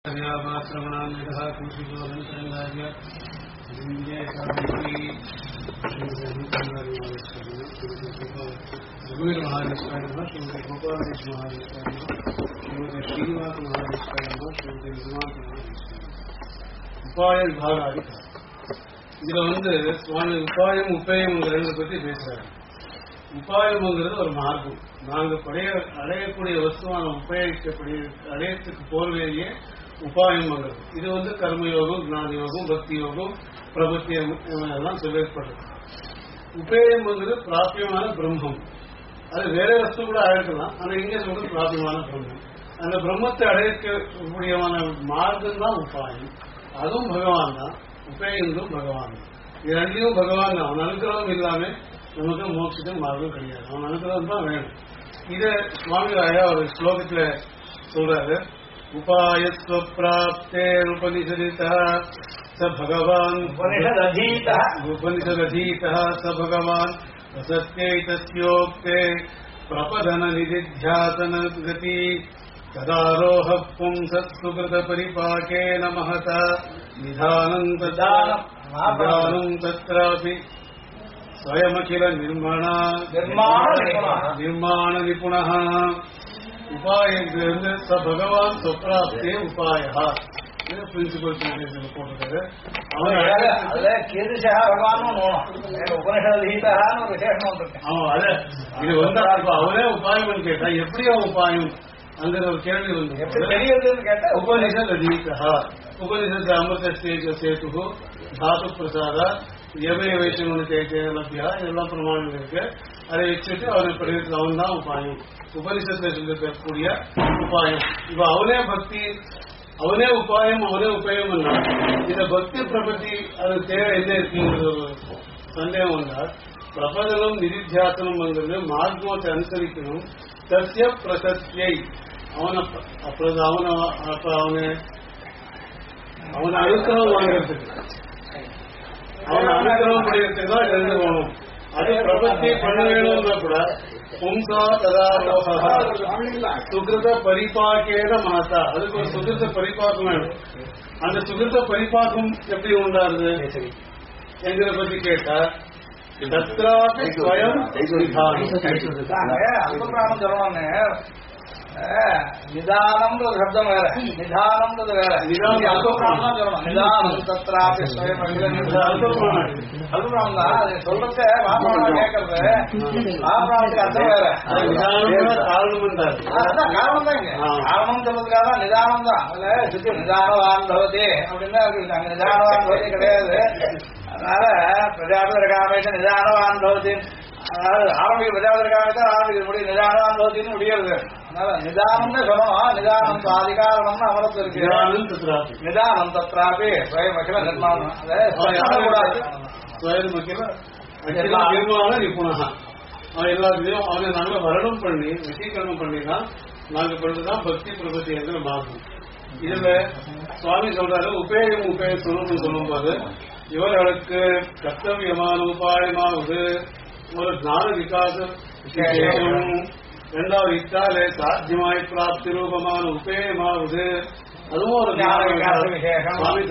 श्रवणान्वितः कुंसितोऽनन्तरङ्गाय रघुवीरमहादेशाय नमः श्रीमती गोपालेश महादेशाय नमः श्रीमती श्रीनिवास महादेशाय नमः श्रीमती विद्वान உபாய விபாகாதி. இதுல சுவாமி உபாயம் உபயம் பத்தி பேசுறாரு. உபாயம்ங்கிறது ஒரு மார்க்கம். நாங்க அடையக்கூடிய வஸ்துவான உபயோகிக்கக்கூடிய அடையத்துக்கு போர்வையே உபாயம்ங்கிறது. இது கர்மயோகம், ஞான யோகம், பக்தி யோகம், பிரபத்தி எல்லாம் சொல்லப்படுறது. உபயம்ங்கிறது பிராபியமான பிரம்மம். அது வேற வஸ்து கூட அழைக்கலாம். ஆனா இங்க சொல்றது பிராபியமான பிரம்மம். அந்த பிரம்மத்தை அடையக்கூடியமான மார்க்கம் தான் உபாயம். அதுவும் பகவான் தான். உபயங்களும் பகவான் தான். இது ரெண்டையும் பகவான் தான். அவன் அனுகிரகம் இல்லாம நமக்கு மோட்சத்துக்கு மார்க்கம் கிடையாது. அவன் அனுகிரகம் தான் வேணும். இத சுவாமி ராயா ஒரு ஸ்லோகத்துல சொல்றாரு. உபாயஸ்வப்ராப்தே உபனிஷதிதா ச பகவான் உபனிஷததீதா ச பகவான் அசத்யைதஸ்யோக்தே பிரபதன நிதித்யாசன கதி ததாரோஹ பும்சத் சுகிருத பரிபாகேன மஹதா நிதானம் தத்ராபி ஸ்வயமகில நிர்மாண நிபுணः. உபாயங்கிறது ச பகவான் சொப்ராப்தே உபாயா. இது பிரின்சிபல் போட்டிருக்காரு. இது அவரே உபாயம் கேட்டா எப்படியா உபாயம் அங்க ஒரு கேள்வி கேட்டா உபனிஷத் அதீதா. உபனிஷத்து அமிர்த சேது தாது பிரசாத எவை வைஷ்ணவனு தேய்க்க லபியா இதெல்லாம் பிரமாணம் இருக்கு. அதை வச்சுட்டு அவனை படிக்கிறது அவன் தான் உபாயம். உபனிஷத்துல சொல்லக்கூடிய உபாயம். இப்ப அவனே பக்தி, அவனே உபாயம், அவனே உபயம். இந்த பக்தி பிரபத்தி அது தேவை என்ன இருக்குங்கிறது ஒரு சந்தேகம் வந்தால் பிரபதனம் நிதித்தியாசனம் வந்தது மார்க்கத்தை அனுசரிக்கணும். சத்திய பிரசத்தியை அவனை அனுக்கிரகம் வாங்கிறதுக்கு, அவனை அனுக்கிரகம் பண்ணிக்கிறதுக்கு தான் எழுந்து போகணும். அது பிரபத்தி பண்ண வேணும்னா கூட பும்சா ததாரோகா சுகிருத பரிபாக்கேன மாதா. அதுக்கு ஒரு சுகிருத பரிபாக்கம் வேணும். அந்த சுகிருத பரிபாக்கம் எப்படி உண்டாருது எங்களை பத்தி கேட்டா தத்ராபி ஸ்வயம் நிதானம் சப்தம் வேற, நிதானம் வேற. நிதானம் தத்ராபி ஸ்வயம் அல்பபிராமம் தான். அது சொல்றது வாபராமம் கேட்கறது. வாபராமத்துக்கு அர்த்தம் வேற. காரணம் தான் இங்க. காரணம் சொல்றதுக்காக தான் நிதானம் தான். அதுல சுத்தி நிதானவான் பவதி அப்படின்னா அங்க நிதானவான் பவதி கிடையாது. அதனால பிரஜாபதி காமேஷ நிதானவான் பவதி. அதாவது ஆரம்பிக்க பிரஜாபதி காமேஷன் ஆரம்பிக்க முடியும். நிதானவான் பவதின்னு முடியாது. அதனால நிதானம்னு சொல்லணும். நிதானம் அதிகாரணம்னு அமரத்து இருக்கு. நிதானம் தத்ராபி ஸ்வயமகில நிர்மாணம். நிர்மாண நிபுணா. அவன் எல்லாத்துலயும் அவனை நாங்க வரணும் பண்ணி வசீகரணம் பண்ணிதான் நாங்க பண்றதுதான் பக்தி பிரபத்தி என்ற மார்க்கம். இதுல சுவாமி சொல்றாரு உபேயம் உபயோகம் சொல்லும் போது இவர்களுக்கு கர்த்தவியமான உபாயமாவது ஒரு ஞான விகாச விசேஷம், இரண்டாவது இத்தாலே சாத்தியமாய் பிராப்தி ரூபமான உபேயமாவது அதுவும் ஒரு ஞான விகாசம். சுவாமி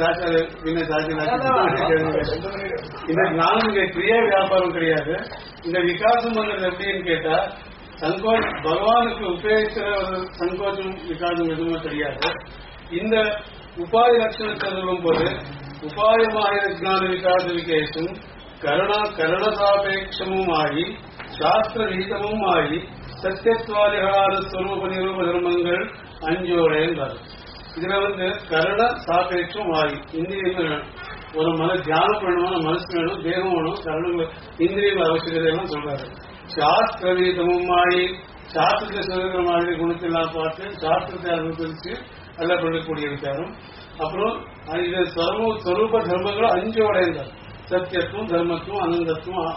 இந்த ஞானம் இங்க கிரியா வியாபாரம் கிடையாது. இந்த விகாசம் வந்தது எப்படின்னு கேட்டா பகவானுக்கு உபயோகிக்கிற ஒரு சங்கோச்சம் விகாசம் எதுவுமே தெரியாது. இந்த உபாய லட்சணத்தை சொல்லும் போது உபாயമായ ஞான விகாச விசேஷம் கரணசாபேட்சமும் ஆகி சாஸ்திர ரீதமும் ஆகி சத்தியத்வாதிகளான ஸ்வரூப நிரூப தர்மங்கள் அஞ்சோட என்றார். இதுல கரண சாபேட்சம் ஆகி இந்திரியங்கள் வேணும். ஒரு தியானம் பண்ணணும், மனசு வேணும், தேகம் வேணும், கரணங்கள் இந்திரியங்கள் அவசியத்தை எல்லாம் சொல்றாரு. சாஸ்திர ரீதமும் ஆகி சாஸ்திரத்தை சொல்கிற மாதிரி குணத்தெல்லாம் பார்த்து சாஸ்திரத்தை அனுசரிச்சு எல்லாம் பண்ணக்கூடிய விசாரம். அப்புறம் இது ஸ்வரூப தர்மங்களும் அஞ்சோட இருந்தார். சத்தியத்துவம், தர்மத்துவம், அனந்தத்துவம்,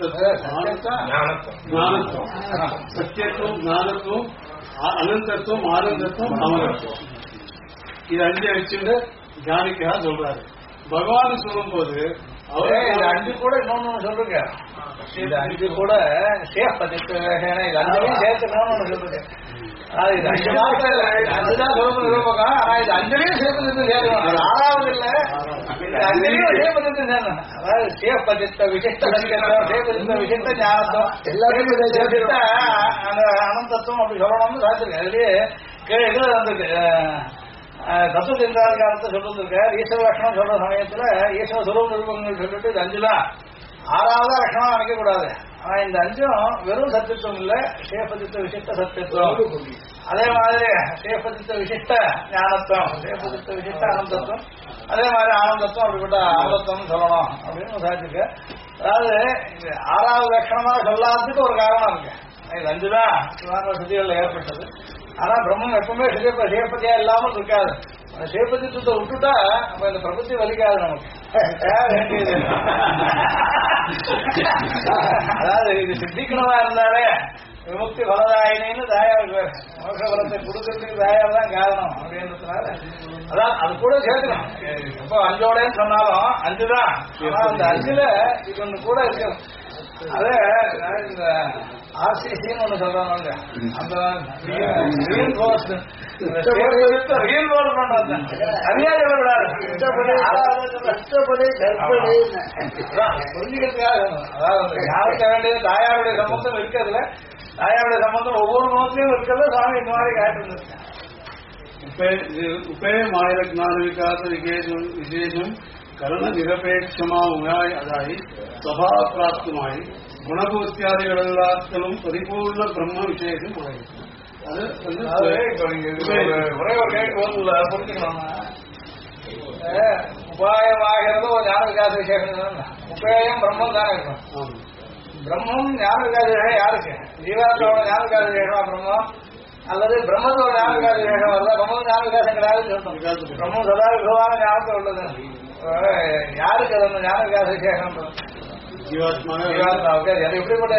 ஞானத்துவம், சத்தியத்துவம், ஞானத்துவம், அனந்தத்துவம், ஆனந்தத்துவம், அமரத்துவம். இது அஞ்சு வச்சுட்டு தியானிக்கா சொல்றாரு. பகவான் சொல்லும் போது அவரே இது அஞ்சு கூட இன்னொன்னு சொல்றீங்க. இது அஞ்சு கூட சேர்த்து இன்னொன்னு சொல்றீங்க. இது 5 மாசம் இல்ல, 5 தான் சொல்றது நிரூபகம். ஆனா இது 5லயும் சேப்பதித்து சேரணும். அது 6வது இல்ல, 5லயும் சேப்பதித்து சேரணும். அதாவது சேப்பதித்த விசிஷ்ட சங்கீதம், சேப்பதித்த விசிஷ்ட ஞானத்துவம், சேப்பதித்த அந்த அனந்தத்துவம் அப்படி சொல்லணும்னு சாதிச்சிருக்கேன். அதுலயே கீழே இதுல வந்துருக்கு தத்துவ சிந்தாதிகாரத்தை சொல்றது இருக்க. ஈஸ்வர லட்சணம் சொல்ற சமயத்துல ஈஸ்வர சுரூப நிரூபங்கள் சொல்லிட்டு இது 5 தான் 6வது லட்சணம் நினைக்க கூடாது. ஆனா இந்த 5ம் வெறும் சத்தியத்துவம் இல்ல, சேப்பதித்த விசிஷ்ட சத்தியத்துவம். அதே மாதிரி சேப்பதித்த விசிஷ்ட ஞானத்துவம், சேப்பதித்த விசிஷ்ட அனந்தத்துவம், அதே மாதிரி ஆனந்தத்துவம் அப்படிப்பட்ட அனந்தத்துவம் சொல்லணும் அப்படின்னு சாதிச்சிருக்க. அதாவது 6வது லட்சணமா சொல்லாததுக்கு ஒரு காரணம் இருக்கு. இது 5 தான் சுத்திகள்ல ஏற்பட்டது. ஆனா பிரம்மம் எப்பவுமே சேப்பதியா இல்லாமல் இருக்காது. அந்த சேப்பதித்துவத்தை விட்டுட்டா நம்ம இந்த பிரபத்தி வலிக்காது நமக்கு. அதாவது இது சித்திக்கணமா இருந்தாலே விமுக்தி பலதாயினின்னு தாயாருக்கு வேறு மோட்ச பலத்தை கொடுக்கறதுக்கு தாயார் தான் காரணம் அப்படின்றதுனால அதான் அது கூட சேர்க்கணும். எப்போ 5ஓடன்னு சொன்னாலும் 5 தான். ஆனா அந்த 5ல இது ஒண்ணு கூட இருக்கு. அதே இந்த ஆர்சிசின்னு ஒண்ணு சொல்றாங்க, அந்த ரீஇன்ஃபோர்ஸ் பண்றது தனியா சொல்லக்கூடாது, புரிஞ்சுக்கிறதுக்காக. அதாவது யாருக்கு வேண்டியது தாயாருடைய சம்பந்தம் இருக்கிறதுல, தாயாருடைய சம்பந்தம் ஒவ்வொரு முகத்திலையும் இருக்கிறது. சுவாமி இந்த மாதிரி காட்டுறது उपे माया ज्ञान विकास विशेषम करण निरपेक्षमाई अदाई स्वभाव प्राप्तमाई गुणभूत्यादिगಳೆಲ್ಲಾತ್ತலும் परिपूर्ण ब्रह्म विशेषம் அது ஒரே ஒரு கேள்வி புரிஞ்சுக்கணும். உபாயமாகிறது ஒரு ஞான விகாச விசேஷம். உபேயம் பிரம்மம் தானே இருக்கும். பிரம்மம் ஞான விகாச விசேஷம் யாருக்கு? ஜீவாத்மாவோட ஞான விகாச விசேஷமா பிரம்மம், அல்லது பிரம்மத்தோட ஞான விகாச விசேஷம் வருதா? பிரம்ம ஞான விகாசம் கிடையாதுன்னு சொல்றோம். பிரம்மம் சதா விபவான ஞானத்தை உள்ளது. யாருக்கு அது அந்த ஞான விகாச விசேஷம்? ஜீவாத்மாவுக்கு. அது எப்படிப்பட்ட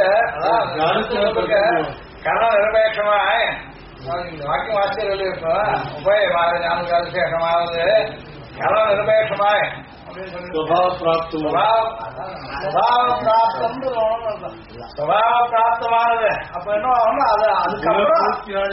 கர்ண நிரபேட்சமாய் வாக்கியம் ஆச்சரியம் இருக்கும். உபயமாக ஞான விகாச விசேஷமாவது கர்ண நிரபேட்சமாய் பிராப்தமானது. அப்ப என்ன ஆகும்? அதுக்கப்புறம்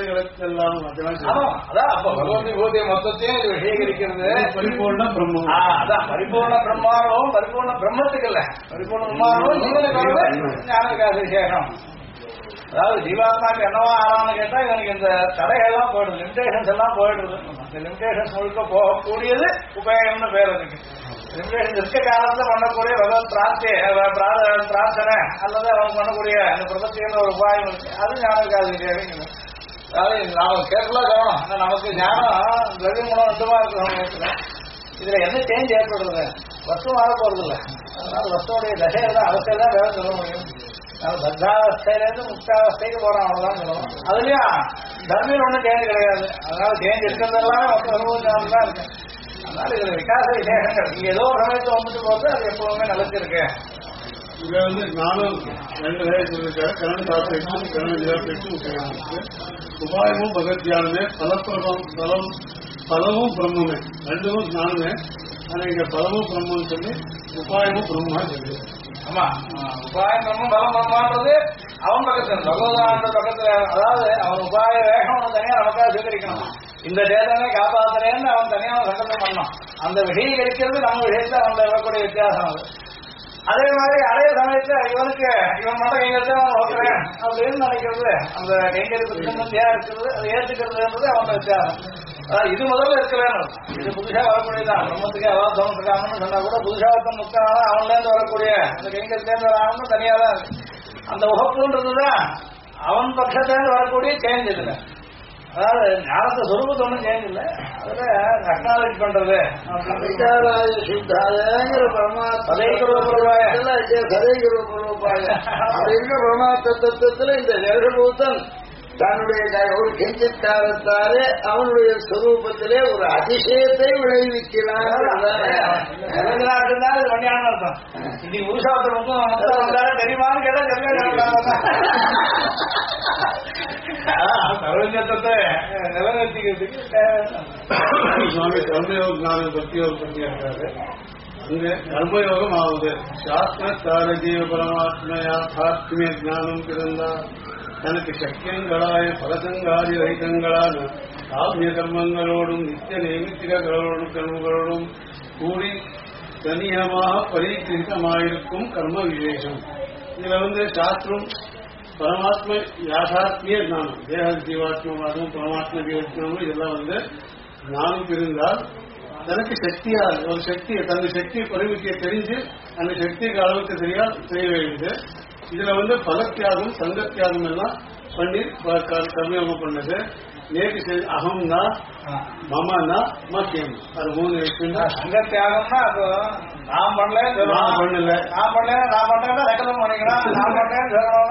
அதான் அப்ப பகவதி பூதிய மொத்தத்தையும் இது விஷயீகரிக்கிறது. பரிபூர்ண பிரம்மம். அதான் பரிபூர்ண பிரம்மாவும் பரிபூர்ண பிரம்மத்துக்கு இல்ல, பரிபூர்ண பிரம்மாவும் ஜீவனுக்கு ஞான விகாச விசேஷம். அதாவது ஜீவாத்மாக்கு என்னவா ஆறான்னு கேட்டா இவனுக்கு இந்த தடைகள்லாம் போயிடுது, லிமிடேஷன்ஸ் எல்லாம் போயிடுது. இந்த லிமிடேஷன்ஸ் முழுக்க போகக்கூடியது உபயோகம்னு பேர் அதுக்கு. லிமிடேஷன் இருக்க காலத்துல பண்ணக்கூடிய பகவத் பிரார்த்தனை அல்லது அவன் பண்ணக்கூடிய அந்த பிரபத்தியான ஒரு உபாயம் இருக்கு. அது ஞான விகாச விசேஷம். அதாவது நாம கேர்ஃபுல்லா கவனம். ஆனா நமக்கு ஞானம் திரவிய குணம் ரெண்டுமா இருக்கு. இதுல என்ன சேஞ்ச் ஏற்படுறது? வஸ்து மாற போறது இல்லை. அதனால வஸ்துடைய தசையெல்லாம் அவஸ்தை தான் வேலை சொல்ல முடியும். நம்ம பத்தாவஸ்தையிலேருந்து முக்தாவஸ்தைக்கு போறோம், அவ்வளவுதான் சொல்லணும். அதுலயும் தர்மியில் ஒன்றும் சேஞ்ச் கிடையாது. அதனால சேஞ்ச் இருக்கிறதெல்லாம் மொத்த அனுபவம் தான் இருக்கு. அதனால இதுல விகாச விசேஷங்கள் நீங்க ஏதோ ஒரு சமயத்தை வந்துட்டு போது அது எப்பவுமே நிலைச்சிருக்கு. இதுல நானும் 2 வயசு சொல்லிருக்காரு. கரண் சாப்பிட்டு கரண நிரப்பேற்று உபாயமும் பகத்தியானமே பலமும் பிரம்மே 2ம் நானுமே. ஆனா இங்க பலமும் பிரம்மன்னு சொல்லி உபாயமும் பிரம்மா சொல்லி. ஆமா, உபாயம் பிரம்மம் பலம் பிரம்மான்றது அவன் பக்கத்துல பகவதான பக்கத்துல. அதாவது அவன் உபாய வேகம் அவன் தனியா நமக்காக சுவீகரிக்கணும். இந்த தேதனை காப்பாத்துறேன்னு அவன் தனியா சங்கல்பம் பண்ணான். அந்த விஷயீகரிக்கிறது நம்ம விஷயத்துல அவன் வரக்கூடிய வித்தியாசம் அது. அதே மாதிரி அதே சமயத்துல இவனுக்கு இவன் மட்டும் கைங்கரிச்சு அவன் ஓட்டுறேன் அப்படின்னு நினைக்கிறது, அந்த கைங்கரிப்பு சம்பந்தியா இருக்கிறது, அதை ஏற்றுக்கிறதுன்றது அவனோட வித்தியாசம். இது முதல்ல இருக்கலன்னு இது புதுசா வரக்கூடியதான். பிரம்மத்துக்கு அதாவது தோன்றிருக்காங்கன்னு சொன்னா கூட புதுசா ஒருத்தன் முக்தான அவன்ல இருந்து வரக்கூடிய அந்த கைங்கரிச்சேர்ந்து வராங்கன்னு தனியா தான் இருக்கு. அந்த உகப்புன்றதுதான் அவன் பட்சத்திலிருந்து வரக்கூடிய சேஞ்ச் இதுல. அதாவது ஞானத்தை சொருபத்தை ஒன்றும் சேஞ்ச் இல்லை. அதுல அக்னாலேஜ் பண்றது பரமாத்மத்துல இந்த நிரபூத்தன் தன்னுடைய ஒரு கெஞ்சித்தாரத்தாலே அவனுடைய ஸ்வரூபத்திலே ஒரு அதிசயத்தை விளைவிக்கிறான். அர்த்தம் இன்னைக்கு உருசாத்திரம் தெரியுமான்னு கேட்டா சர்வஜத்தை நிலநிறுத்திக்கிறதுக்கு சுவாமி கர்மயோக ஞானம் பக்தியோகம் பண்ணியிருக்காரு. அங்கே கர்மயோகம் ஆகுது. சாஸ்திர தார ஜீவ பரமாத்ம யாத்தாத்மிய ஜானம் பிறந்தா தனக்கு சக்கியங்களாய பலசங்காதி ரಹಿತங்களான காமிய கர்மங்களோடும் நித்திய நைமித்திக கர்மங்களோடும் கூடி தனியமாக பரிகிருத்தமாயிருக்கும் கர்ம விசேஷம். இதுல சாஸ்திரம் பரமாத்ம யாதாத்மிய ஞானம், தேக ஜீவாத்மவாதம், பரமாத்ம ஜீவாத்மம் இதெல்லாம் ஞானம் இருந்தால் தனக்கு சக்தியால் ஒரு சக்தியை தனது சக்தியை பரிமிக்க தெரிஞ்சு அந்த சக்திக்கு அளவுக்கு சரியா செய்ய வேண்டியது. இதுல பலத்தியாகம் சங்கத்தியாகம் எல்லாம் பண்ணி கர்மயோகம் பண்ணது. நேற்று அகம்னா மமனா மக்கியம் அது 3 விஷயம். சங்கத்தியாகம்னா அது நான் பண்ணல நான் பண்ணல நான் பண்ணல நான் பண்றேன்னா சகலம் பண்ணிக்கலாம் நான் பண்றேன்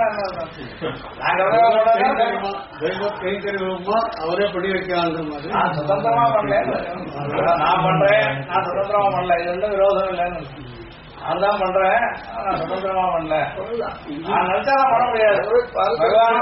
கைங்கரியமா அவரே படி வைக்கிறாங்க மாதிரி நான் சுதந்திரமா பண்ணல நான் பண்றேன் நான் சுதந்திரமா பண்ணல இது வந்து விரோதம் இல்லைன்னு அதுதான் பண்றேன் நான் சுதந்திரமா பண்ணல நான் நினைச்சா பண்ண முடியாது பகவான்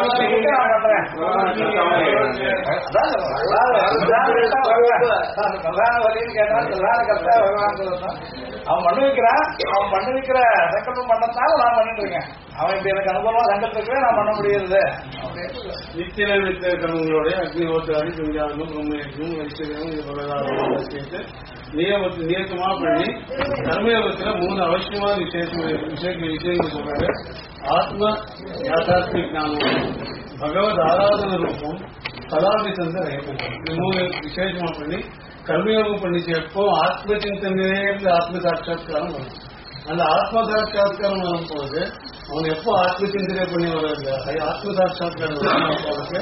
வழின்னு கேட்டா கரெக்டா பகவான் சொல்லணும். அவன் பண்ணி வைக்கிறான், அவன் பண்ணி வைக்கிற சங்கல்பம் பண்ணத்தால நான் பண்ணிட்டு இருக்கேன். அவன் இப்ப எனக்கு அனுபவமா சங்கல்பத்துக்கு நான் பண்ண முடியாது. நித்திய நித்திய கர்மங்களுடைய அக்னிஹோத்திராதி சஞ்சானம் பிரம்மயஜம் வைஷ்ணவம் இது பலதாரம் சேர்த்து நியமமா பண்ணி கர்மயோகத்துல 3 அவசியமான விஷயங்கள் சொல்றாரு. ஆத்ம யாதாத்மிக ஞானம், பகவத் ஆராதன ரூபம், கலாபிசந்த ரஹிதம். இந்த 3 விசேஷமா பண்ணி கர்மயோகம் பண்ணிச்சு. எப்போ ஆத்ம சிந்தனையே ஆத்ம சாட்சா்காரம் வரும். அந்த ஆத்ம சாட்சா்காரம் வரும்போது அவன் எப்போ ஆத்ம சிந்தனை பண்ணி வர்றது ஆத்ம சாட்சா்காரம் போறதுக்கு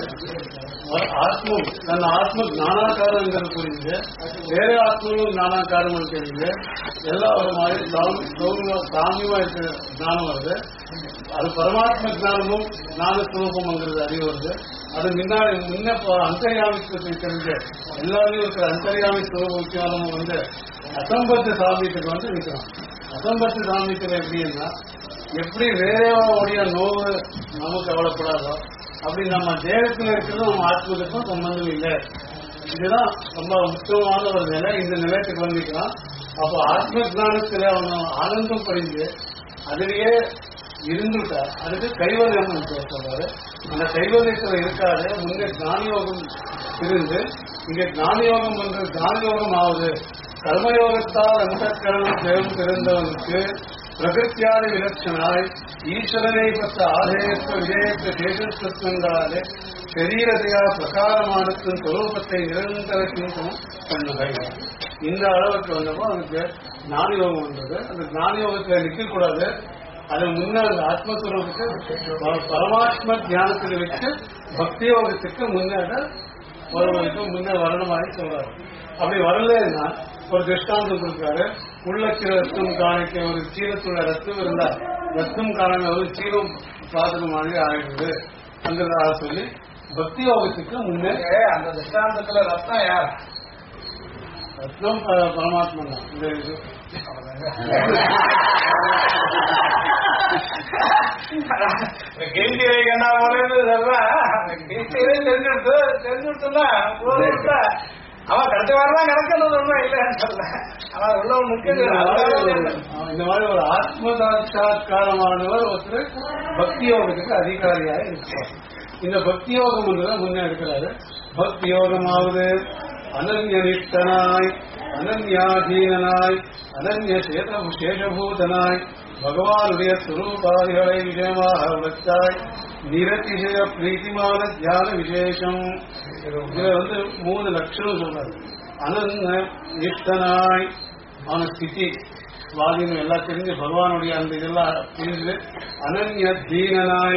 ஆத்மம் தன் ஆத்ம ஞானாக்காரங்கிறது புரிஞ்சு வேற ஆத்மங்களும் ஞானாக்காரம் தெரிஞ்சு எல்லாம் ஒரு மாதிரி சாமியமா இருக்கிற ஞானம் வருது. அது பரமாத்ம ஜானமும் ஞானஸ்வரூபம்ங்கிறது அறிவு வருது. அது முன்ன அந்தர்யாமித்துவத்தை தெரிஞ்ச எல்லாரையும் இருக்கிற அந்தர்யாமி ஸ்வரூபம் அசம்பத்த சாமியத்துக்கு நிற்கிறோம். அசம்பத்த சாமியத்துல எப்படின்னா எப்படி வேறோடைய நோவு நமக்கு கவலைப்படாதோ அப்படி நம்ம தேகத்துல இருக்கிறது நம்ம ஆத்மத்துக்கும் சம்பந்தம் இல்லை. இதுதான் ரொம்ப முக்கியமான ஒரு நிலை. இந்த நிலையத்துக்கு வந்துக்கலாம். அப்போ ஆத்ம ஜானத்துல அவன் ஆனந்தம் படிஞ்சு அதிலேயே இருந்துட்டா அதுக்கு கைவல்யம் சொல்றாரு. அந்த கைவல்யத்துல இருக்காது. முன்னே ஞானயோகம் இருந்து இங்க ஞானயோகம் பண்ற ஞானயோகம் ஆகுது. கர்மயோகத்தால் அந்தக்கரணம் ஜெயம் பிறந்தவனுக்கு பிரகிருத்தியாதி விலட்சணாய் ஈஸ்வரனை பற்ற ஆதேயத்துவ விஜயத்துவ சேஷத்துவங்களாலே சரீரதையா பிரகாரமானத்தின் சொரூபத்தை நிரந்தர சிந்தம் பண்ணுகை. இந்த அளவுக்கு வந்தப்போ அவனுக்கு ஞானயோகம் வந்தது. அந்த ஞானயோகத்துல நிற்கக்கூடாது. அது முன்ன அந்த ஆத்மஸ்வரூபத்துக்கு பரமாத்ம தியானத்தில் வச்சு பக்தி யோகத்துக்கு முன்ன வரணுமாறி சொல்றாரு. அப்படி வரலன்னா ஒரு திருஷ்டாந்தம் கொடுக்கிறாரு. உள்ளக்கிற ரத்தம் காணிக்க ஒரு சீரத்துள்ள ரத்தம் இருந்தா ரத்தம் காண ஒரு சீரம் பாதக மாதிரி ஆயிடுது அங்கிறதாக சொல்லி பக்தி யோகத்துக்கு முன்னே அந்த திருஷ்டாந்தத்துல ரத்னம் யார்? ரத்னம் பரமாத்மா தான். இந்த இது கெல்டி வைக்கண்டா போல தெரிஞ்சுடுத்துனா அவன் கடைசி வாரம் கிடக்கிறது ஒன்றும் இல்லைன்னு சொல்ல. அவன் உள்ள முக்கிய இந்த மாதிரி ஒரு ஆத்ம சாட்சா்காரமானவர் ஒருத்தர் பக்தி யோகத்துக்கு அதிகாரியாக இருக்கிறார். இந்த பக்தி யோகம் ஒன்றுதான் முன்னே இருக்கிறாரு. பக்தி யோகமாவது அனன்யனிஷ்டனாய் அனன்யாதீனாய் அனன்ய சேஷபூதனாய் பகவானுடைய சுரூபாதிகளை விஷயமாக வச்சாய் நிரதிசய பிரீத்திமான தியான விசேஷம். இதுல 3 லட்சணம் சொல்றாரு. அனன்ய நிஷ்டனாய் அவன ஸ்திதி வாதினம் எல்லாம் தெரிஞ்சு பகவானுடைய அந்த இதெல்லாம் தெரிஞ்சு அனன்ய தீனனாய்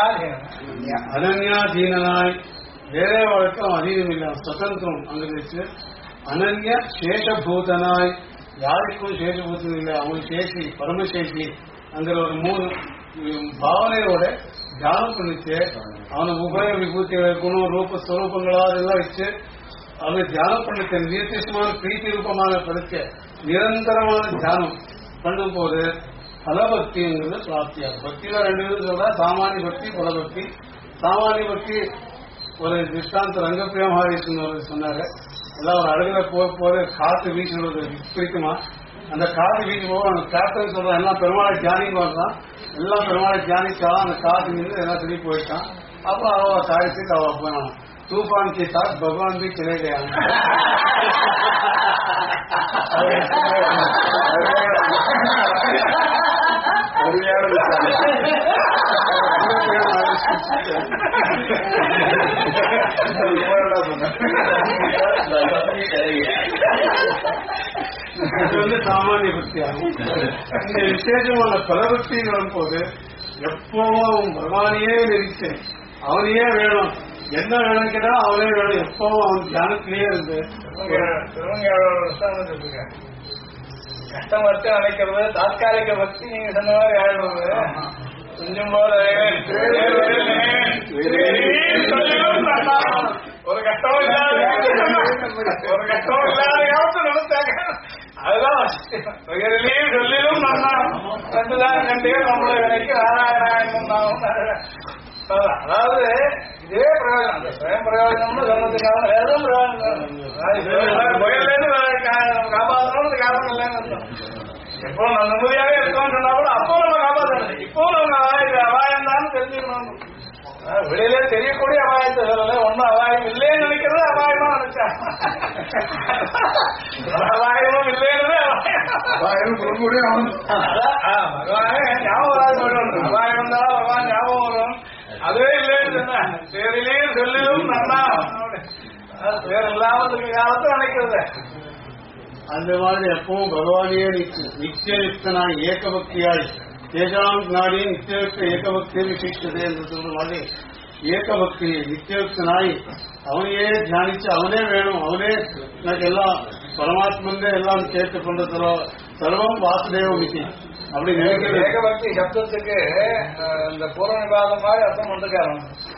அனன்யாதீனாய் வேற வழக்கம் அதீனம் இல்லை சுதந்திரம் அங்க வச்சு அனன்ய சேஷபூதனாய் யாருக்கும் சேஷபூதம் இல்லை அவன் சேஷி பரமசேஷி அங்கிற ஒரு 3 பாவனையோட தியானம் பண்ணிச்சு அவனை உபய விபூத்தி குணம் ரூப ஸ்வரூபங்களா அதெல்லாம் வச்சு அவனை தியானம் பண்ணிச்சு நிர்திஷ்டமான பிரீத்தி ரூபமான படுக்க நிரந்தரமான தியானம் பண்ணும் போது பலபக்திங்கிறது பிராப்தியாகும். பக்தியில 2 விதம் சொல்றா, சாமானிய பக்தி பலபக்தி. சாமானிய பக்தி ஒரு திருஷ்டாந்த ரங்கப்பிரியா மகாவீர் சொன்னாரு. எல்லாம் ஒரு அழகுல போற காத்து வீசுறது பிடிக்குமா? அந்த காத்து வீச்சு போக அந்த காத்து சொல்றான் எல்லாம் பெருமாளை தியானிக்கு வந்தான். எல்லாம் பெருமாளை தியானிச்சாலும் அந்த காத்து நின்று எல்லாம் திரும்பி போயிட்டான். अప్పుడు साढ़े से तूफान के साथ भगवान भी चले गया சாமானிய பக்தியாகும். இந்த விசேஷமான பலபக்திகள் வரும்போது எப்பவும் அவன் பகவானையே நினைச்சு அவனையே வேணும், என்ன வேணும் கேட்டா அவனே வேணும், எப்பவும் அவன் தியானத்திலேயே இருந்து கஷ்டம் வச்சு நினைக்கிறது தாத்காலிக பக்தி. நீங்க சொன்ன மாதிரி ஆயிடுவது கொஞ்சம் போல ஒரு கஷ்டம் இல்லாத காலத்து நினைச்சாங்க. அதுதான் உயரிலையும் சொல்லிலும் நன்னா ரெண்டுதான் கண்டே நம்மளை விலைக்கு நாராயணாயணம். அதாவது இதே பிரயோஜனம், அந்த சுயம் பிரயோஜனம்னு சொன்னதுக்காக வேறும் பிரயோஜனம் காப்பாற்றணும் காரணம் இல்லைன்னு எப்போ நம்ம நிம்மதியாவே இருக்கோம்னு சொன்னா கூட அப்போ நம்ம காப்பாற்றணும். இப்போ நம்ம அபாயம் தான் தெரிஞ்சுக்கணும். வெளியிலே தெரியக்கூடிய அபாயத்தை சொல்லல, ஒன்னும் அபாயம் இல்லைன்னு நினைக்கிறது அபாயமா நினைச்சா அபாயமும் இல்லைன்னு அபாயம் பகவானே ஞாபகம் வரும். அபாயம் இருந்தாலும் பகவான் ஞாபகம் வரும். அதுவே இல்லைன்னு சொன்ன பேரிலேயும் சொல்லிலும் நன்னா பேர் இல்லாமல் இருக்க காலத்தை நினைக்கிறது. அந்த மாதிரி எப்பவும் பகவானையே நித்தியயுக்தனாய் ஏகபக்தியாய் தேஜாம் நாடி நித்தியயுக்த ஏகபக்தியை விசிஷ்டதே என்று சொல்ற மாதிரி ஏகபக்தி நித்தியயுக்தனாய் அவனையே தியானிச்சு அவனே வேணும், அவனே எனக்கு எல்லாம் பரமாத்மந்தே எல்லாம் கேட்டு கொண்டதோ சர்வம் வாசுதேவம் இது அப்படி நினைக்கிறது. ஏகபக்தி சப்தத்துக்கு இந்த பூர்வ விவாதம் மாதிரி அர்த்தம் பண்ணிருக்காரு.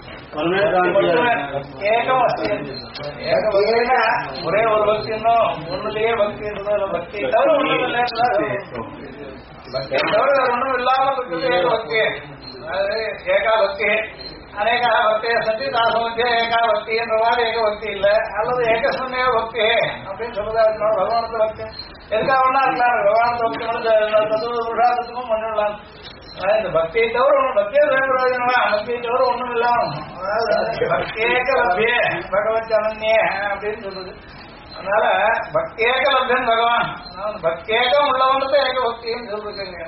ஒரே ஒரு பக்தி இன்னும் ஒண்ணுலயே பக்தி பக்தி தவிர ஒண்ணும் இல்லை, பக்தி தவிர ஒண்ணும் இல்லாமல் இருக்கிறது ஏகபக்தி. அதாவது ஏகாபக்தி அநேகா பக்தி சத்தி தாசமத்திய ஏகாபக்தி என்ற மாதிரி ஏகபக்தி இல்லை, அல்லது ஏகசமய பக்தி அப்படின்னு சொல்றதா இருக்கணும். பகவானத்து பக்தி எதுக்காக ஒன்னா இருக்கலாம், பகவானத்து பக்தி புருஷார்த்தத்துக்கும் பண்ணிடலாம். இந்த பக்தியை தவிர ஒண்ணு பக்தியே பிரயோஜனமா, பக்தியை தவிர ஒண்ணும் இல்லாம பக்தியேக லப்யே பகவத் அனன்யே அப்படின்னு சொல்றது. அதனால பக்தியேக லப்யன் பகவான், பக்தியேகம் உள்ளவனுக்கு ஏக பக்தின்னு சொல்லிருக்கீங்க.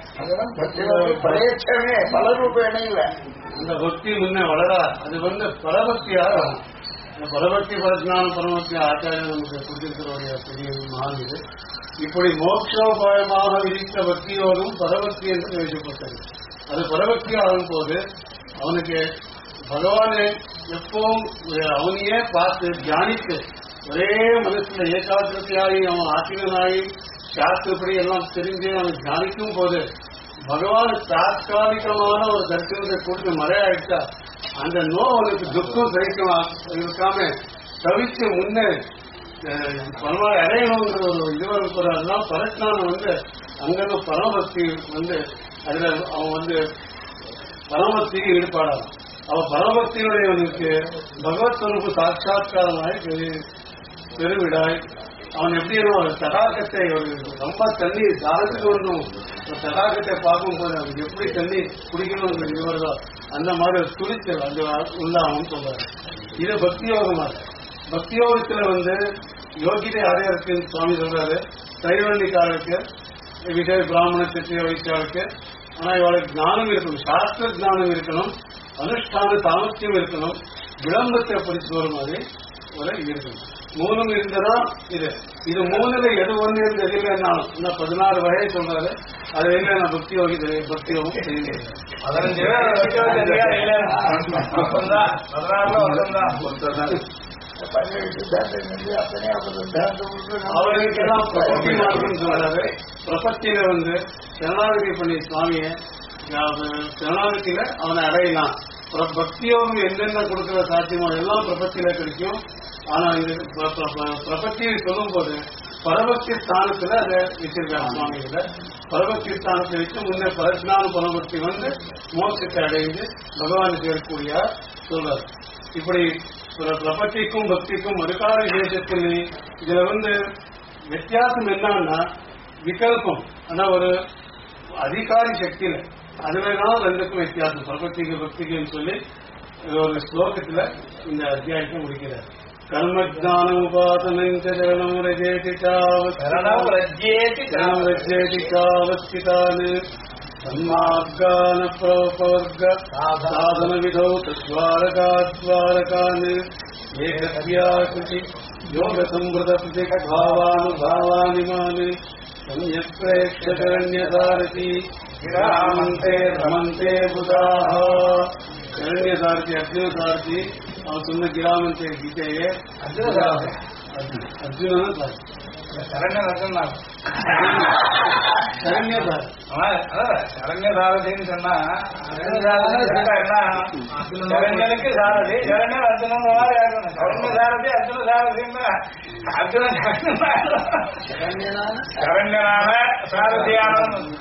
பரேட்சமே பல ரூபேணே இல்லை. அந்த பக்தி முன்னே வளரா, அது பரபக்தியாக இந்த பரபக்தி பரஜானம் பரமக்தி ஆச்சாரிய நமக்கு கொடுத்திருக்கிறவருடைய பெரிய மகான் இது. இப்படி மோட்சோபாயமாக விதித்த பக்தியோடும் பரபக்தி என்று பேசப்பட்டது. அது பரபக்தி ஆகும் போது அவனுக்கு பகவானை எப்பவும் அவனையே பார்த்து தியானித்து ஒரே மனசுல ஏகாகிரத்தையாகி அவன் ஆசிரியனாகி சாஸ்திரப்படி எல்லாம் தெரிஞ்சு அவன் தியானிக்கும் போது பகவான் தாத்காலிகமான ஒரு தரிசனத்தை கொடுத்து மறையாயிட்டா அந்த அவனுக்கு துக்கம் இருக்காம தவிச்சு முன்னே பரவாயில்ல அடையணுங்கிற ஒரு இதுவரைதான் பரஸ்நானம் அங்கிருந்து பரமபக்தி அதுல அவன் பரமபக்திக்கு ஈடுபாடான். அவன் பரமபக்தியுடையவனுக்கு பகவத் ஸ்வரூப சாட்சாத்காரமாய் பெருவிடாய் அவன் எப்படி ஒரு தடாகத்தை ரொம்ப தண்ணி தாழ்ந்து கொண்டும் தடாகத்தை பார்க்கும்போது அவனுக்கு எப்படி தண்ணி குடிக்கணும் இதுவரதோ அந்த மாதிரி ஒரு துணிச்சல் அந்த உள்ள அவன் சொல்றாரு. இது பக்தி யோகமாக. பக்தி யோகத்துல யோகிதை யாரே இருக்குன்னு சுவாமி சொல்றாரு. தைவண்டிக்காரருக்கு விஜய பிராமண சித்திய வைத்தியாருக்கு, ஆனா இவளுக்கு ஞானம் இருக்கணும், சாஸ்திர ஜானம் இருக்கணும், அனுஷ்டான சாமர்த்தியம் இருக்கணும், விளம்பரத்தை படிச்சு வரும் மாதிரி இருக்கணும். மூணும் இருந்ததா இது மூணுல எது ஒண்ணு இருந்து எதிர்னாலும் இன்னும் 16 வகையை சொல்றாரு. அது இல்லை நான் பக்தி யோகம் செய்ய 15 அவர்களுக்கெல்லாம் பிரபத்தி மார்க்கம் சொல்றாரு. பிரபத்தியில சரணாகதி பண்ணி சுவாமிய சரணாகதியில அவனை அடையலாம். பக்தியோகம் என்னென்ன கொடுக்கிற சாத்தியமோ எல்லாம் பிரபத்தியில கிடைக்கும். ஆனா இது பிரபத்தியை சொல்லும் போது பரபக்தி ஸ்தானத்துல அதை வச்சிருக்காங்க சுவாமிகள. பரபக்தி ஸ்தானத்தை வச்சு முன்னே பரஸ்நான பரபக்தி மோட்சத்தை அடைந்து பகவான் சேரக்கூடிய சொல்றாரு. இப்படி பிரபத்திக்கும் பக்திக்கும் மறுகால விசேஷத்தில் இதுல வித்தியாசம் என்னன்னா விகல்பம். ஆனா ஒரு அதிகாரி சக்தியில அதுவேதான் ரெண்டுக்கும் வித்தியாசம். பிரபத்திக்கு பக்திக்குன்னு சொல்லி ஒரு ஸ்லோகத்துல இந்த அத்தியாயத்தை முடிக்கிறார். கர்மஜானமுபாதனம் சரணம் ரஜேதி சாவஸ்கிதானு சன்மார்கான பிரவர்க சாதன விதௌ தத்வாரகாத்வாரகான் ஏகத்யாகிருதி யோக சம்பிரத பிரதிக பாவானுபாவானிமான் சம்யக் பிரேக்ஷகரண்யசாரதி கிராமந்தே ரமந்தே புதாஹ. ಶರಣ್ಯಸಾರಥಿ ಅರ್ಜುನ ಸಾರಥಿ ಅವನು ಸುಮ್ಮನೆ ಗಿರಾಮಂತೆ ಗೀತೆಗೆ ಅರ್ಜುನ ಸಾರಥಿ. ಶರಣ್ಯ ಅರ್ಜುನ ಶರಣ್ಯ ಶರಣ್ಯ சாரதின்னு சொன்னா ಶರಣ್ಯனுக்கு சாரதி ಶರಣ್ಯ அர்ஜுன மாதிரி ஆகணும். ಶರಣ್ಯ சாரதி அர்ஜுன சாரதின்னா அர்ஜுன ಶರಣ್ಯನಾன சாரதியான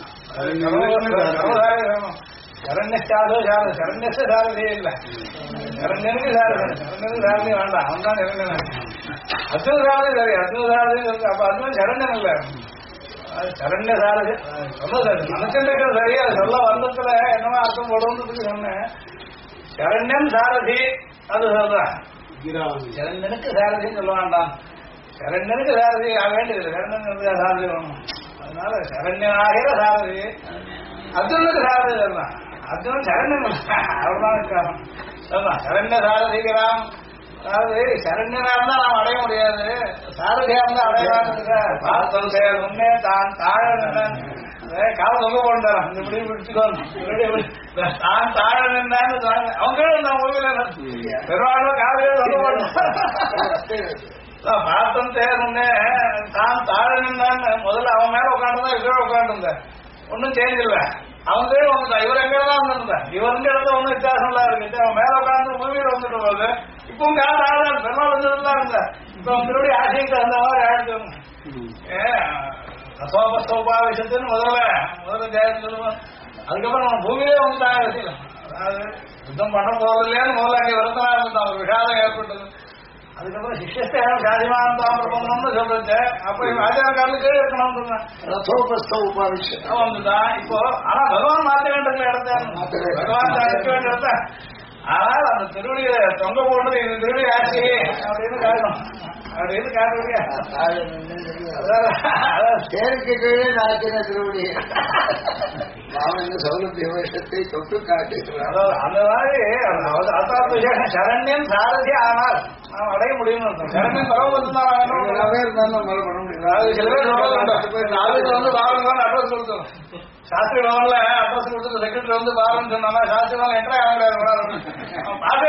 ಶರಣ್ಯಶ್ಚಾದೋ ಶರಣ್ಯಕ್ಕೆ ಸಾರಥಿ ಇಲ್ಲ. ಶರಣ್ಯನಿಗೆ ಸಾರಥಿ வேண்டாம். அவன் தான் ಶರಣ್ಯನ. அர்ஜுன சாரதி சரி, அர்ஜுன சாரதி அப்ப அர்ஜுனன் ಶರಣ್யன் இல்ல, ಶರಣ್ಯ சாரதி சொன்னது நினைச்சிருக்கிற சரியா சொல்ல வந்ததுல என்னவோ அர்த்தம் போடுறதுக்கு சொன்னேன். ಶರಣ್யன் சாரதி அது சொல்றான். ಶರಣ್யனுக்கு சாரதின்னு சொல்ல வேண்டாம். ಶರಣ್யனுக்கு சாரதி ஆக வேண்டியது. ಶರಣ್யனுக்கு சாரதி வேணும். அதனால ಶರಣ್யனாகிற சாரதி அர்ஜுனுக்கு சாரதி சொல்லலாம். அர்ஜுனன் ಶರಣ್யன் அவ்வளவுதான் இருக்கான். ಶರಣ್ಯ சாரதிக்கிறான். அதாவது ಶರಣ್யனா இருந்தா நாம் அடைய முடியாது, சாரதியா இருந்தா அடையலாம். முன்னே தான் தாழ கால தொங்க போட்டான். இந்த முடிவு பிடிச்சுக்கோணும். தான் தாழ நின்றான்னு அவங்க பெருவாழ்வு காலையில தொங்க போட்டான். பார்த்தம் தேர்ந்தே தான் தாழ நின்றான்னு முதல்ல அவன் மேல உட்காந்துதான் இவர உட்காந்துருந்த ஒன்னும் சேஞ்ச் இல்ல. அவன் கீழே வந்துட்டான். இவர் எங்கதான் வந்துருந்தேன். இவருங்க இடத்துல ஒன்னும் வித்தியாசம் இல்ல இருக்கு. அவன் மேல உட்காந்து பூமியில வந்துட்டு போகுது. இப்பவும் கால ஆளுதான் பெருமாள் வந்துதான் இருந்தேன். இப்ப அவங்களுடைய ஆசைக்கு அந்த மாதிரி ஆயிடுச்சு. அசோபஸ்தோபாவிஷத்துன்னு முதல்ல ஜெயம் சொல்லுவோம். அதுக்கப்புறம் நம்ம பூமியிலே வந்துட்டாங்க. அதாவது யுத்தம் பண்ண போறது இல்லையான்னு முதல்ல அங்கே விரத்தனா இருந்துட்டான். ஒரு விஷாதம் ஏற்பட்டது. அதுக்கப்புறம் சிஷ்யஸ்தேகம் சாதிமானந்தாம் பிரபந்தம்னு சொல்றது. அப்ப ஆச்சாரக்காரனுக்கு இருக்கணும்னு வந்துதான். இப்போ ஆனா பகவான் மாற்ற வேண்டிய இடத்த பகவான் இருக்க வேண்டிய இடத்த. ஆனால் அந்த திருவடியை தொங்க போடுறது இது திருவடி ஆட்சி அப்படின்னு காரணம் அப்படின்னு காட்டுறீங்க. சேருக்கு கீழே நாட்டின திருவடி சௌலபிய வேஷத்தை தொட்டு காட்டுகிறார். அந்த மாதிரி அர்த்தார்த்த விசேஷம் சரண்யன் சாரதி ஆனால் நாம் அடைய முடியும். சரண்யன் பரவ இருந்தாலும் மழை பண்ண முடியும். சில பேர் நாளைக்கு வந்து பாருங்க அட்ரஸ் கொடுத்தோம். சாஸ்திரி பவன்ல அட்ரஸ் கொடுத்து செக்ரட்டரி வந்து பாருன்னு சொன்னா சாஸ்திரி பவன் என்ட்ரா பாட்டே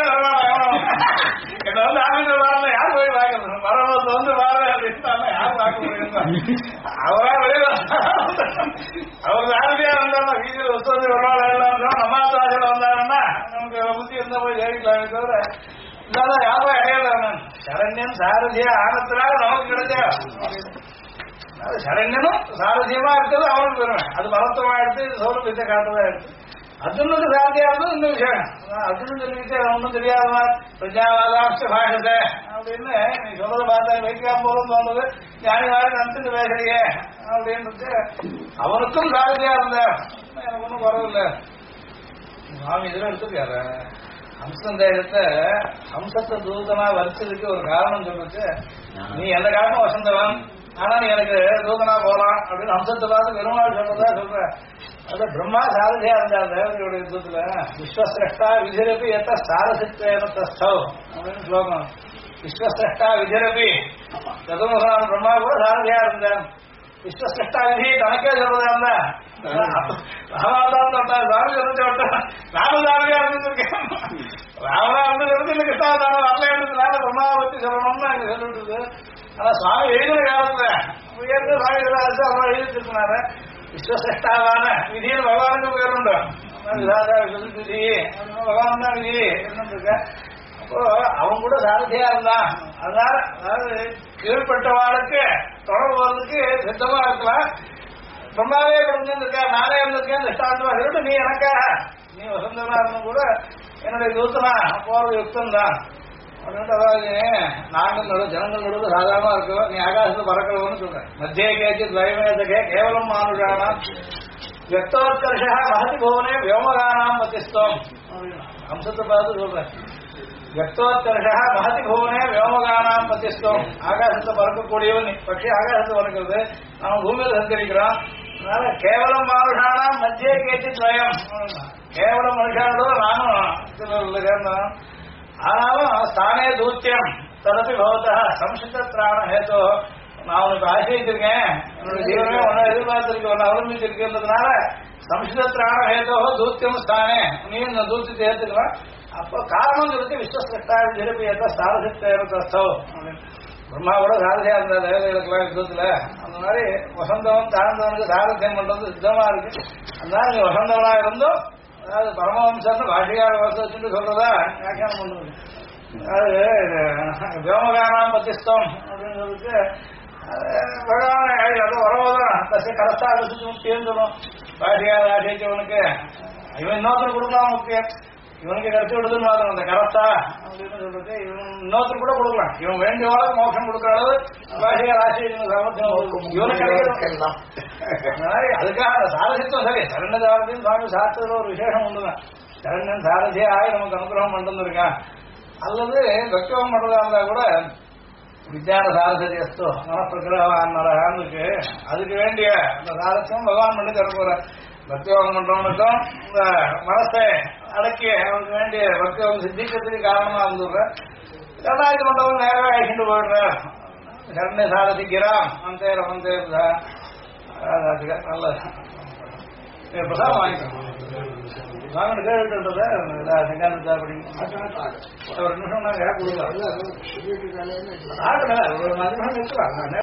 என்ன வந்து ஆனந்த பாருங்க யார் போய் பார்க்கறது பரவத்தை வந்து பாரு அப்படின்னு யார் பார்க்க முடியும். அவரா வெளியில அவர் சாரதியா வந்தாருன்னா வீதியில் உத்தரவு ஒரு நாள் எல்லாம் நம்மாத்தாசில வந்தாருன்னா நமக்கு புத்தி இருந்தா போய் ஜெயிக்கலாமே தவிர இல்லாதான் யாரும் இடையில சரண்யன் சாரதியா ஆனத்தினால நமக்கு கிடைச்சா. சரண்யனும் சாரதியமா இருக்கிறது அவனுக்கு பெருமை. அது பலத்தமா எடுத்து சௌலபியத்தை காட்டுறதா எடுத்து அர்ஜுனுக்கு சாரதியா இருந்தது இந்த விஷயம். அர்ஜுனன் சொல்லிக்கிட்டு ஒன்றும் தெரியாதவன் பிரஜாவாதாம்ச பாஷத்தை அப்படின்னு நீ சொல்றதை பார்த்தா வைக்காம போதும் தோணுது. ஞானி வாரி நினைச்சுட்டு பேசுறியே அப்படின்றது அவனுக்கும் சாரதியா இருந்த எனக்கு ஒன்றும் குறவில்லை. சுவாமி இதுல எடுத்துக்காரு ஹம்சம் தைரியத்தை ஹம்சத்தை தூதனா வரிச்சதுக்கு ஒரு காரணம் சொல்லிட்டு நீ எந்த காரணம் வசந்தவன் ஆனா நீ எனக்கு தூதனா போலாம் அப்படின்னு ஹம்சத்தை பார்த்து பெருமாள் சொல்றதா சொல்ற. அது பிரம்மா சாரதியா இருந்தார் தேவதையோட யுத்தத்துல. விஸ்வசிரஷ்டா விஜயரபி எத்த சாரசித்தேனத்தஸ்தவ் அப்படின்னு ஸ்லோகம். விஸ்வசிரஷ்டா விஜயரபி சதுர்முகனான பிரம்மா கூட சாரதியா இருந்தான். விஸ்வசிரஷ்டா விதி தனக்கே சொல்றதா இருந்தா ராமதான் தொட்டார் சாமி சொல்லிட்டு விட்டான். ராமதாரியா இருந்துருக்கேன் ராமதா இருந்து கிருஷ்ணாவதாரம் வரல இருந்ததுனால பிரம்மாவை பத்தி சொல்லணும்னு அங்க சொல்லிட்டு. ஆனா சுவாமி எழுதுற காலத்துல உயர்ந்து சுவாமி அப்புறம் எழுதிருக்கிறாரு. விஸ்வசிரஷ்டாவான விதியில் பகவானுக்கு பேருண்டு விதி பகவான் தான் விதி இருந்துருக்க. அப்போ அவன் கூட சாரதியா இருந்தான். அதனால அதாவது கீழ்பட்டவாளுக்கு தொடர்பு போறதுக்கு சித்தமா இருக்கலாம். பிரம்மாவே இருந்திருக்கா நானே இருந்திருக்கேன் திஷ்டாந்தமா சொல்லிட்டு நீ எனக்கா நீ வசந்தனா இருந்தும் கூட என்னுடைய யுத்தனா போறது யுத்தம் தான் அப்படின்ட்டு. அதாவது நாங்கள் ஜனங்கள் நடுவு சாதாரணமா இருக்கும். நீ ஆகாசத்து பறக்கிறவன்னு சொல்றேன். மத்திய கேச்சு துவயமேதகே கேவலம் மானுஷானா வெத்தோத்கர்ஷா மகதி போவனே வியோமகானாம் மத்திஸ்தோம் அப்படின்னா அம்சத்தை பார்த்து சொல்றேன். கத்தோத்தர்ஷா மகதி பூவனே வியோமகானாம் பத்திஸ்தோம். ஆகாசத்தை பறக்கக்கூடியவன் பட்சி ஆகாசத்தை பறக்கிறது, நம்ம பூமியில சஞ்சரிக்கிறோம். அதனால கேவலம் மானுஷானாம் மத்தியே கேட்டு துவயம். கேவலம் மனுஷானோட நானும் சேர்ந்தோம். ஆனாலும் ஸ்தானே தூத்தியம் ததப்பி பவதா சம்சித்த திராண ஹேதோ. நான் உனக்கு ஆசிரியிருக்கேன், என்னோட ஜீவனமே ஒன்னும் எதிர்பார்த்திருக்கு, ஒன்னு அவலம்பிச்சிருக்குன்றதுனால சம்சித திராண ஹேதோ தூத்தியம் ஸ்தானே, நீ இந்த தூத்தியத்தை ஏற்றுக்கலாம். அப்போ காரணம் இருக்கு விஸ்வசிரஷ்டாவில் ஜிரபியத்தை சாரசித்தோ. பிரம்மாவோட சாரதியா இருந்த தேவதைகளுக்கெல்லாம் யுத்தத்துல அந்த மாதிரி வசந்தவன் தாழ்ந்தவனுக்கு சாரத்தியம் பண்றது சித்தமா இருக்கு. அதனால நீ வசந்தவனா இருந்தும் அதாவது பரமவம்சம் பாஷிகார வசதிச்சுட்டு சொல்றதா வியாக்கியானம் பண்ணுவது. அதாவது வியோமகானாம் பத்திஸ்தம் அப்படின்னு சொல்லிட்டு பகவான வரவோதான் தசை கரஸ்தாக முக்கியம் சொல்லும். பாஷிகார ஆசிரியவனுக்கு இவன் இன்னொருத்தர் கொடுக்கலாம் முக்கியம், இவனுக்கு கருத்து விடுதுன்னு வாங்கணும். அந்த கரஸ்தா அப்படின்னு சொல்லிட்டு இவன் இன்னொருத்தர் கூட கொடுக்கலாம், இவன் வேண்டிய அளவு மோட்சம் கொடுக்குற அளவு பாஷிகார ஆசிரியர் சாமர்த்தியம் இவனுக்கு கிடைக்கலாம். அதுக்காக சாரசித்துவம் சரி சரண்ய சாரதியும் சுவாமி சாஸ்திரத்துல ஒரு விசேஷம் உண்டுதான். சரண்யன் சாரதியே ஆகி நமக்கு அனுகிரகம் பண்ணிட்டு இருக்கான். அல்லது பக்திவம் பண்றதா இருந்தா கூட வித்யான சாரதியஸ்தோ மனப்பிரகிரகான்னு இருக்கு. அதுக்கு வேண்டிய அந்த சாரத்தியம் பகவான் பண்ணி தர போற. பக்தியோகம் பண்றவனுக்கும் இந்த மனசை அடக்கி அவனுக்கு வேண்டிய பக்தியோகம் சித்திக்கிறதுக்கு காரணமா இருந்துடுற. ரெண்டாயிரத்தி மண்டபம் நேரவே அழிச்சுட்டு போயிடுற. சரண்ய சாரதிக்கிறான் மந்தேர மந்தேர் நல்ல பிரசாதம் வாங்கிக்கிறோம். வாங்கிட்டு கேட்டுன்றத செங்காந்தா படிக்கும் ஒரு நிமிஷம் நாங்கள் கொடுக்கலாம். ஒரு 4 நிமிஷம் இருக்கலாம்.